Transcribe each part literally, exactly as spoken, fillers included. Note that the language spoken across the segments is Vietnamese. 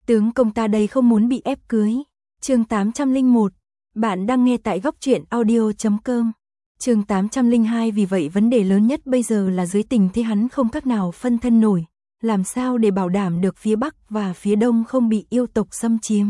Tướng công ta đây không muốn bị ép cưới. Chương tám trăm lẻ một. Bạn đang nghe tại góc truyện audio chấm com. Chương tám trăm lẻ hai. Vì vậy vấn đề lớn nhất bây giờ là dưới tình thế hắn không cách nào phân thân nổi, làm sao để bảo đảm được phía Bắc và phía Đông không bị yêu tộc xâm chiếm.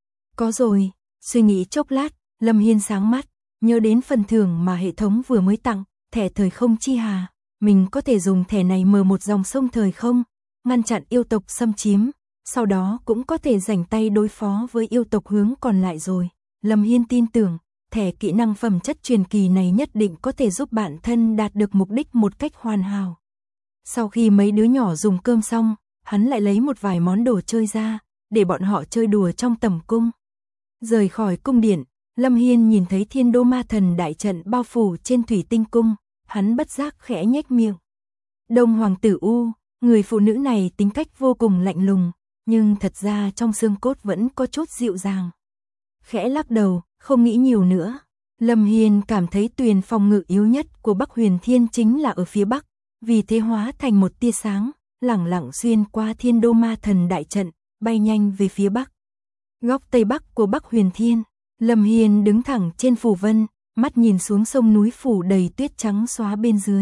Có rồi, suy nghĩ chốc lát, Lâm Hiên sáng mắt, nhớ đến phần thưởng mà hệ thống vừa mới tặng, thẻ thời không chi hà. Mình có thể dùng thẻ này mở một dòng sông thời không, ngăn chặn yêu tộc xâm chiếm, sau đó cũng có thể rảnh tay đối phó với yêu tộc hướng còn lại rồi. Lâm Hiên tin tưởng, thẻ kỹ năng phẩm chất truyền kỳ này nhất định có thể giúp bản thân đạt được mục đích một cách hoàn hảo. Sau khi mấy đứa nhỏ dùng cơm xong, hắn lại lấy một vài món đồ chơi ra, để bọn họ chơi đùa trong tầm cung. Rời khỏi cung điện, Lâm Hiên nhìn thấy Thiên Đô Ma Thần đại trận bao phủ trên thủy tinh cung, hắn bất giác khẽ nhếch miệng. Đông Hoàng tử U, người phụ nữ này tính cách vô cùng lạnh lùng, nhưng thật ra trong xương cốt vẫn có chút dịu dàng. Khẽ lắc đầu, không nghĩ nhiều nữa. Lâm Hiên cảm thấy tuyền phòng ngự yếu nhất của Bắc Huyền Thiên chính là ở phía Bắc, vì thế hóa thành một tia sáng, lẳng lặng xuyên qua Thiên Đô Ma Thần đại trận, bay nhanh về phía Bắc. Góc Tây Bắc của Bắc Huyền Thiên, Lâm Hiên đứng thẳng trên phù vân, mắt nhìn xuống sông núi phủ đầy tuyết trắng xóa bên dưới.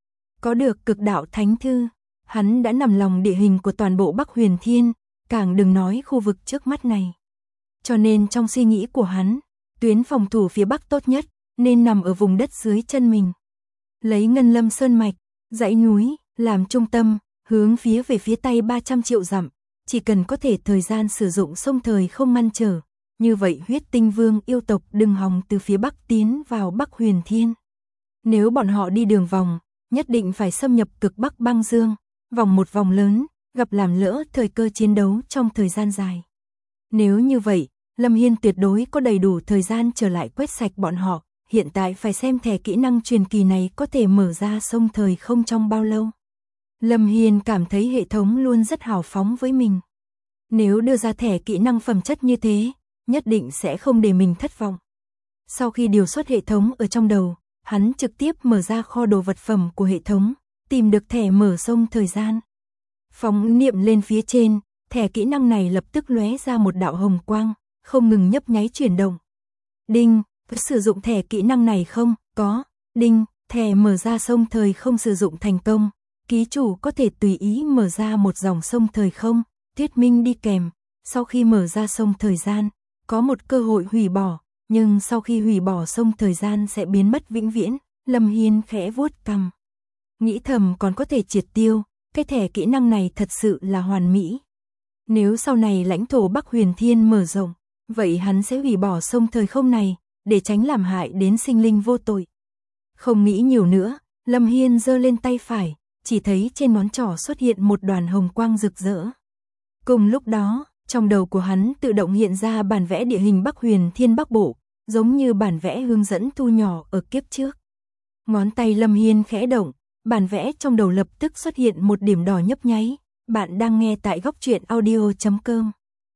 Có được cực đạo thánh thư, hắn đã nằm lòng địa hình của toàn bộ Bắc Huyền Thiên, càng đừng nói khu vực trước mắt này. Cho nên trong suy nghĩ của hắn, tuyến phòng thủ phía Bắc tốt nhất nên nằm ở vùng đất dưới chân mình. Lấy Ngân Lâm Sơn Mạch, dãy núi làm trung tâm, hướng phía về phía Tây ba trăm triệu dặm, chỉ cần có thể thời gian sử dụng sông thời không ngăn trở, như vậy Huyết Tinh Vương yêu tộc đừng hòng từ phía Bắc tiến vào Bắc Huyền Thiên. Nếu bọn họ đi đường vòng, nhất định phải xâm nhập cực Bắc băng dương, vòng một vòng lớn, gặp làm lỡ thời cơ chiến đấu trong thời gian dài. Nếu như vậy, Lâm Hiên tuyệt đối có đầy đủ thời gian trở lại quét sạch bọn họ, hiện tại phải xem thẻ kỹ năng truyền kỳ này có thể mở ra sông thời không trong bao lâu. Lâm Hiên cảm thấy hệ thống luôn rất hào phóng với mình. Nếu đưa ra thẻ kỹ năng phẩm chất như thế, nhất định sẽ không để mình thất vọng. Sau khi điều xuất hệ thống ở trong đầu, hắn trực tiếp mở ra kho đồ vật phẩm của hệ thống, tìm được thẻ mở sông thời gian. Phóng niệm lên phía trên, thẻ kỹ năng này lập tức lóe ra một đạo hồng quang, không ngừng nhấp nháy chuyển động. Đinh, sử dụng thẻ kỹ năng này không? Có. Đinh, thẻ mở ra sông thời không sử dụng thành công. Ký chủ có thể tùy ý mở ra một dòng sông thời không, thuyết minh đi kèm. Sau khi mở ra sông thời gian, có một cơ hội hủy bỏ, nhưng sau khi hủy bỏ sông thời gian sẽ biến mất vĩnh viễn. Lâm Hiên khẽ vuốt cằm. Nghĩ thầm còn có thể triệt tiêu, cái thẻ kỹ năng này thật sự là hoàn mỹ. Nếu sau này lãnh thổ Bắc Huyền Thiên mở rộng, vậy hắn sẽ hủy bỏ sông thời không này, để tránh làm hại đến sinh linh vô tội. Không nghĩ nhiều nữa, Lâm Hiên giơ lên tay phải, chỉ thấy trên ngón trỏ xuất hiện một đoàn hồng quang rực rỡ. Cùng lúc đó, trong đầu của hắn tự động hiện ra bản vẽ địa hình Bắc Huyền Thiên Bắc Bộ, giống như bản vẽ hướng dẫn thu nhỏ ở kiếp trước. Ngón tay Lâm Hiên khẽ động, bản vẽ trong đầu lập tức xuất hiện một điểm đỏ nhấp nháy. Bạn đang nghe tại góc truyện audio chấm com.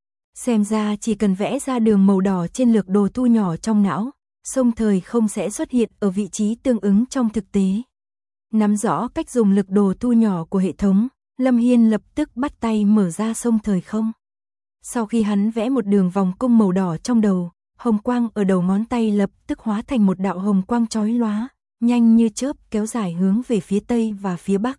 Xem ra chỉ cần vẽ ra đường màu đỏ trên lược đồ thu nhỏ trong não, sông thời không sẽ xuất hiện ở vị trí tương ứng trong thực tế. Nắm rõ cách dùng lực đồ thu nhỏ của hệ thống, Lâm Hiên lập tức bắt tay mở ra sông thời không. Sau khi hắn vẽ một đường vòng cung màu đỏ trong đầu, hồng quang ở đầu ngón tay lập tức hóa thành một đạo hồng quang chói lóa, nhanh như chớp kéo dài hướng về phía Tây và phía Bắc.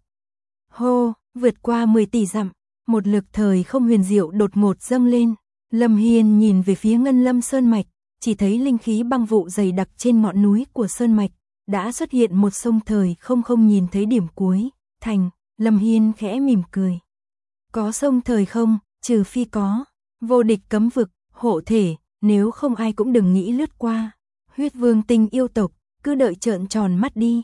Hô, vượt qua mười tỷ dặm, một lực thời không huyền diệu đột ngột dâng lên. Lâm Hiên nhìn về phía Ngân Lâm Sơn Mạch, chỉ thấy linh khí băng vụ dày đặc trên ngọn núi của Sơn Mạch, đã xuất hiện một sông thời không không nhìn thấy điểm cuối, thành. Lâm Hiên khẽ mỉm cười. Có sông thời không, trừ phi có vô địch cấm vực, hộ thể, nếu không ai cũng đừng nghĩ lướt qua. Huyết Vương Tinh yêu tộc, cứ đợi trợn tròn mắt đi.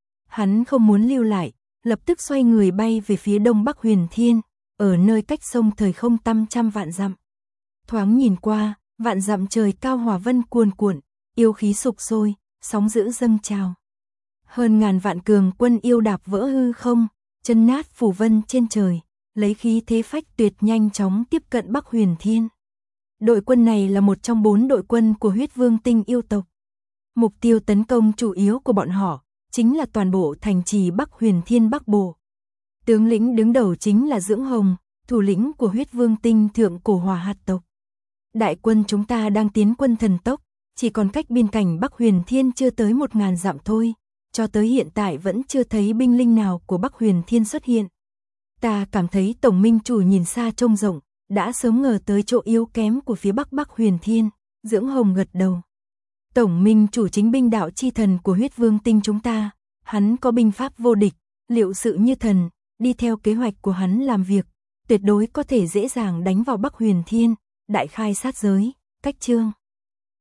Hắn không muốn lưu lại, lập tức xoay người bay về phía đông Bắc Huyền Thiên, ở nơi cách sông thời không tăm trăm vạn dặm. Thoáng nhìn qua, vạn dặm trời cao hỏa vân cuồn cuộn, yêu khí sục sôi, sóng dữ dâng trào. Hơn ngàn vạn cường quân yêu đạp vỡ hư không, chân nát phủ vân trên trời, lấy khí thế phách tuyệt nhanh chóng tiếp cận Bắc Huyền Thiên. Đội quân này là một trong bốn đội quân của Huyết Vương Tinh yêu tộc. Mục tiêu tấn công chủ yếu của bọn họ chính là toàn bộ thành trì Bắc Huyền Thiên Bắc Bộ. Tướng lĩnh đứng đầu chính là Dưỡng Hồng, thủ lĩnh của huyết vương tinh thượng cổ hỏa hạt tộc. Đại quân chúng ta đang tiến quân thần tốc, chỉ còn cách biên cảnh Bắc Huyền Thiên chưa tới một ngàn dặm thôi, cho tới hiện tại vẫn chưa thấy binh linh nào của Bắc Huyền Thiên xuất hiện. Ta cảm thấy Tổng Minh Chủ nhìn xa trông rộng, đã sớm ngờ tới chỗ yếu kém của phía Bắc Bắc Huyền Thiên, Dưỡng Hồng gật đầu. Tổng Minh Chủ chính binh đạo chi thần của huyết vương tinh chúng ta, hắn có binh pháp vô địch, liệu sự như thần, đi theo kế hoạch của hắn làm việc, tuyệt đối có thể dễ dàng đánh vào Bắc Huyền Thiên, đại khai sát giới, cách chương.